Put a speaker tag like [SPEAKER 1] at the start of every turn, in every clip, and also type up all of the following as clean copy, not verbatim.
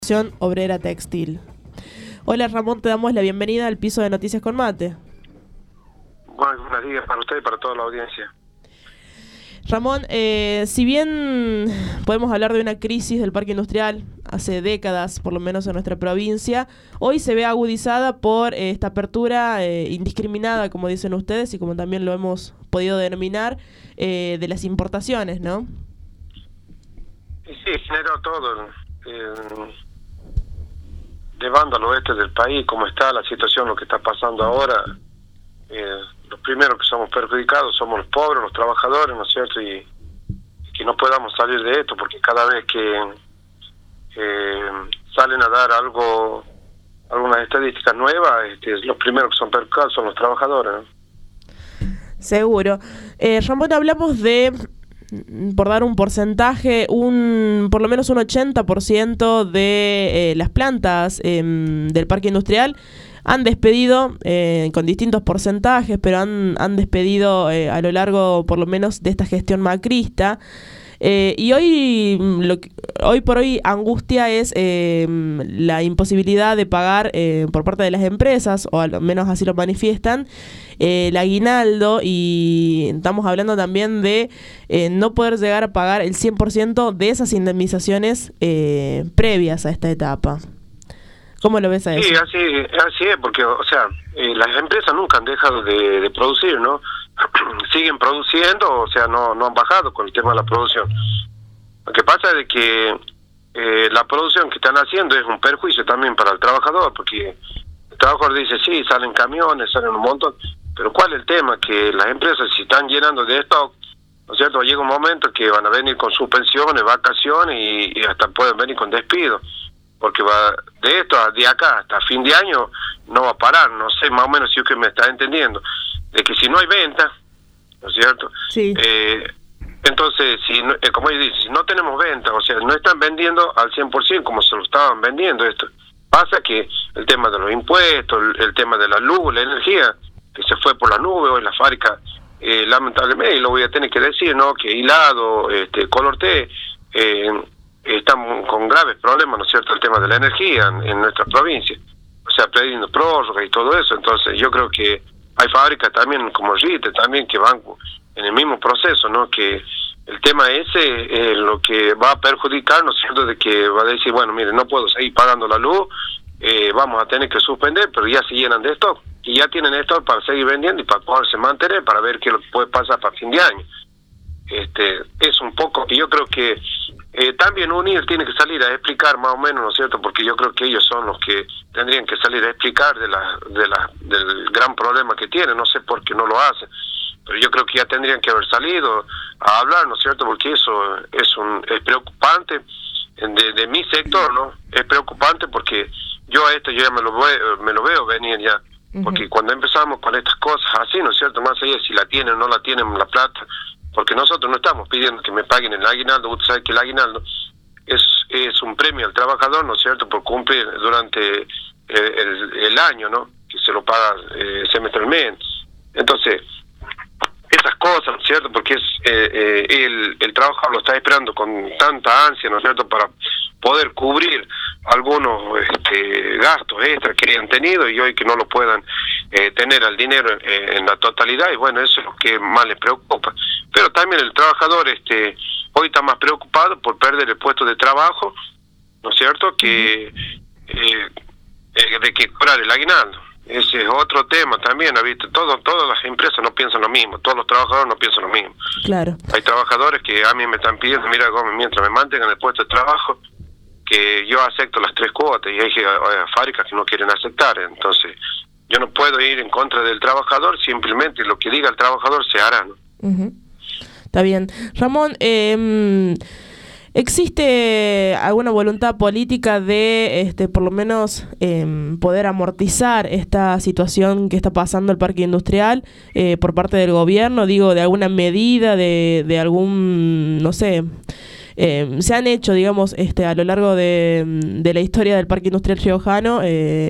[SPEAKER 1] Obrera Textil. Hola Ramón, te damos la bienvenida al piso de Noticias con Mate.
[SPEAKER 2] Buenos días para usted y para toda la audiencia.
[SPEAKER 1] Ramón, si bien podemos hablar de una crisis del parque industrial hace décadas, por lo menos en nuestra provincia, hoy se ve agudizada por esta apertura indiscriminada, como dicen ustedes, y como también lo hemos podido denominar, de las importaciones, ¿no?
[SPEAKER 2] Sí, generó todo de banda al oeste del país, como está la situación, lo que está pasando ahora. Los primeros que somos perjudicados somos los pobres, los trabajadores, ¿no es cierto? Y que no podamos salir de esto, porque cada vez que salen a dar algunas estadísticas nuevas, los primeros que son perjudicados son los trabajadores, ¿no?
[SPEAKER 1] Seguro. Ramón, hablamos de, por dar un porcentaje, por lo menos un 80% de las plantas del parque industrial han despedido, con distintos porcentajes, pero han despedido a lo largo, por lo menos, de esta gestión macrista. Y hoy por hoy angustia es la imposibilidad de pagar por parte de las empresas, o al menos así lo manifiestan, el aguinaldo, y estamos hablando también de no poder llegar a pagar el 100% de esas indemnizaciones previas a esta etapa. ¿Cómo lo ves a eso?
[SPEAKER 2] Sí, así es, porque, o sea, las empresas nunca han dejado de producir, ¿no? Siguen produciendo, o sea, no han bajado con el tema de la producción. Lo que pasa es que la producción que están haciendo es un perjuicio también para el trabajador, porque el trabajador dice, sí, salen camiones, salen un montón, pero ¿cuál es el tema? Que las empresas, si están llenando de stock, ¿no es cierto?, llega un momento que van a venir con suspensiones, vacaciones y hasta pueden venir con despido, porque va de esto, de acá hasta fin de año, no va a parar. No sé más o menos si usted me está entendiendo, de que si no hay venta, ¿no es cierto?
[SPEAKER 1] Sí.
[SPEAKER 2] Entonces, como ellos dicen, si no tenemos venta, o sea, no están vendiendo al 100% como se lo estaban vendiendo esto. Pasa que el tema de los impuestos, el tema de la luz, la energía, que se fue por la nube, hoy la fábrica, lamentablemente, y lo voy a tener que decir, ¿no?, que Hilado, Color T, están con graves problemas, ¿no es cierto?, el tema de la energía en nuestra provincia, o sea, pidiendo prórroga y todo eso. Entonces yo creo que hay fábricas también como RITE también que van en el mismo proceso, ¿no?, que el tema ese lo que va a perjudicar, ¿no es cierto?, de que va a decir, bueno, mire, no puedo seguir pagando la luz, vamos a tener que suspender, pero ya se llenan de stock, y ya tienen stock para seguir vendiendo y para poderse mantener, para ver qué es lo que puede pasar para fin de año. Es un poco, y yo creo que también UNIR tiene que salir a explicar más o menos, ¿no es cierto?, porque yo creo que ellos son los que tendrían que salir a explicar del gran problema que tienen. No sé por qué no lo hacen, pero yo creo que ya tendrían que haber salido a hablar, ¿no es cierto?, porque eso es preocupante de mi sector, ¿no? Es preocupante porque yo ya me lo veo venir ya, porque cuando empezamos con estas cosas así, ¿no es cierto?, más allá de si la tienen o no la tienen la plata, porque nosotros no estamos pidiendo que me paguen el aguinaldo. Usted sabe que el aguinaldo es un premio al trabajador, ¿no es cierto?, por cumplir durante el año, ¿no?, que se lo paga semestralmente. Entonces, esas cosas, ¿no es cierto?, porque el trabajador lo está esperando con tanta ansia, ¿no es cierto?, para poder cubrir algunos gastos extras que hayan tenido, y hoy que no lo puedan tener al dinero en la totalidad, y bueno, eso es lo que más les preocupa. Pero también el trabajador hoy está más preocupado por perder el puesto de trabajo, ¿no es cierto?, que de que cobrar el aguinaldo. Ese es otro tema también, ¿no? ¿Viste? Todas las empresas no piensan lo mismo, todos los trabajadores no piensan lo mismo.
[SPEAKER 1] Claro.
[SPEAKER 2] Hay trabajadores que a mí me están pidiendo, mira, Gómez, mientras me mantengan el puesto de trabajo, que yo acepto las 3 cuotas, y hay fábricas que no quieren aceptar. Entonces yo no puedo ir en contra del trabajador, simplemente lo que diga el trabajador se hará, ¿no?
[SPEAKER 1] Está bien. Ramón, ¿existe alguna voluntad política de, por lo menos, poder amortizar esta situación que está pasando el parque industrial por parte del gobierno? Digo, de alguna medida, de algún, no sé, se han hecho, digamos, a lo largo de la historia del parque industrial riojano,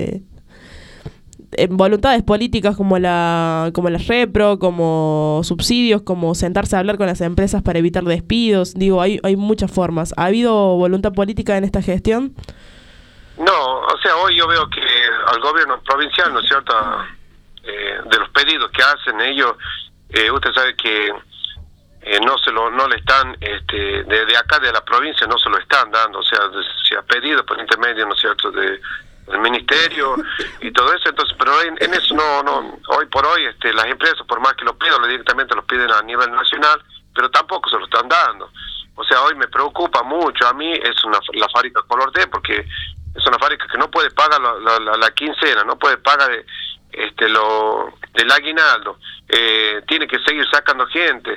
[SPEAKER 1] voluntades políticas como la Repro, como subsidios, como sentarse a hablar con las empresas para evitar despidos. Digo, hay muchas formas. ¿Ha habido voluntad política en esta gestión?
[SPEAKER 2] No, o sea, hoy yo veo que al gobierno provincial, ¿no es cierto?, de los pedidos que hacen ellos, usted sabe que no le están, de acá de la provincia no se lo están dando, o sea, se ha pedido por intermedio, ¿no es cierto?, del ministerio y todo eso. Entonces, pero en eso no, hoy por hoy las empresas, por más que lo pidan, directamente lo piden a nivel nacional, pero tampoco se lo están dando. O sea, hoy me preocupa mucho, a mí es la fábrica Color D, porque es una fábrica que no puede pagar la quincena, no puede pagar del aguinaldo, tiene que seguir sacando gente,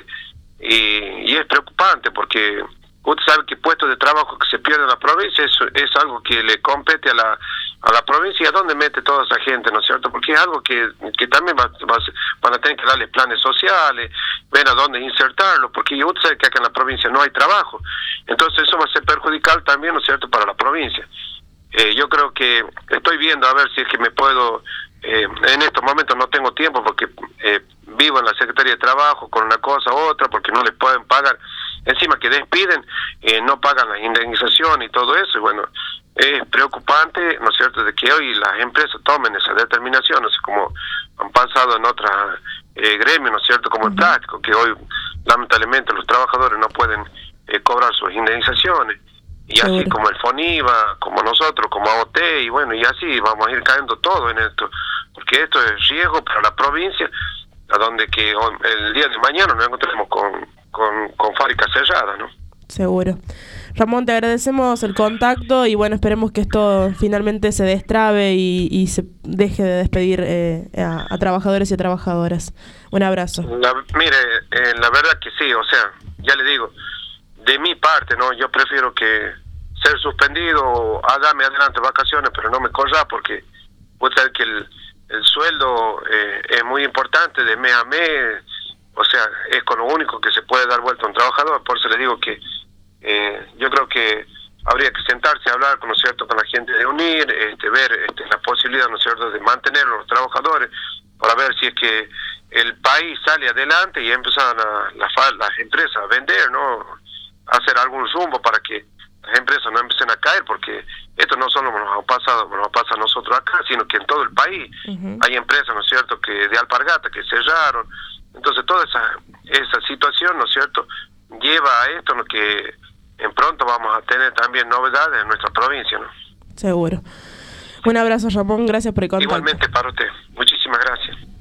[SPEAKER 2] y es preocupante porque usted sabe que puestos de trabajo que se pierden en la provincia es algo que le compete a la provincia, donde mete toda esa gente, ¿no es cierto? Porque es algo que también van a tener que darle planes sociales, ver a dónde insertarlo, porque usted sabe que acá en la provincia no hay trabajo, entonces eso va a ser perjudicial también, ¿no es cierto?, para la provincia. Yo creo que estoy viendo a ver si es que me puedo, en estos momentos no tengo tiempo porque vivo en la Secretaría de Trabajo con una cosa u otra, porque no les pueden pagar, encima que despiden, no pagan las indemnizaciones y todo eso, y bueno, es preocupante, ¿no es cierto?, de que hoy las empresas tomen esa determinación, no sé, como han pasado en otros gremios, ¿no es cierto?, como el plástico, que hoy lamentablemente los trabajadores no pueden cobrar sus indemnizaciones. Y así
[SPEAKER 1] Seguro.
[SPEAKER 2] como el FONIVA, como nosotros, como AOT, y bueno, y así vamos a ir cayendo todo en esto, porque esto es riesgo para la provincia, a donde que el día de mañana nos encontremos con fábricas cerradas, ¿no?
[SPEAKER 1] Seguro. Ramón, te agradecemos el contacto y bueno, esperemos que esto finalmente se destrabe y se deje de despedir a trabajadores y a trabajadoras. Un abrazo.
[SPEAKER 2] Mire, la verdad que sí, o sea, ya le digo, de mi parte, ¿no? Yo prefiero que ser suspendido, dame adelante vacaciones, pero no me corra, porque puede ser que el sueldo es muy importante de mes a mes, o sea, es con lo único que se puede dar vuelta a un trabajador. Por eso le digo que yo creo que habría que sentarse a hablar, ¿no es cierto?, con la gente de UNIR, ver la posibilidad, ¿no es cierto?, de mantener a los trabajadores, para ver si es que el país sale adelante y empiezan las empresas a vender, ¿no?, hacer algún rumbo para que las empresas no empiecen a caer, porque esto no solo nos pasa a nosotros acá, sino que en todo el país hay empresas, ¿no es cierto?, que de alpargata que cerraron. Entonces toda esa situación, ¿no es cierto?, lleva a esto, ¿no?, que en pronto vamos a tener también novedades en nuestra provincia, ¿no?
[SPEAKER 1] Seguro. Un abrazo, Ramón, gracias por el contacto.
[SPEAKER 2] Igualmente para usted, muchísimas gracias.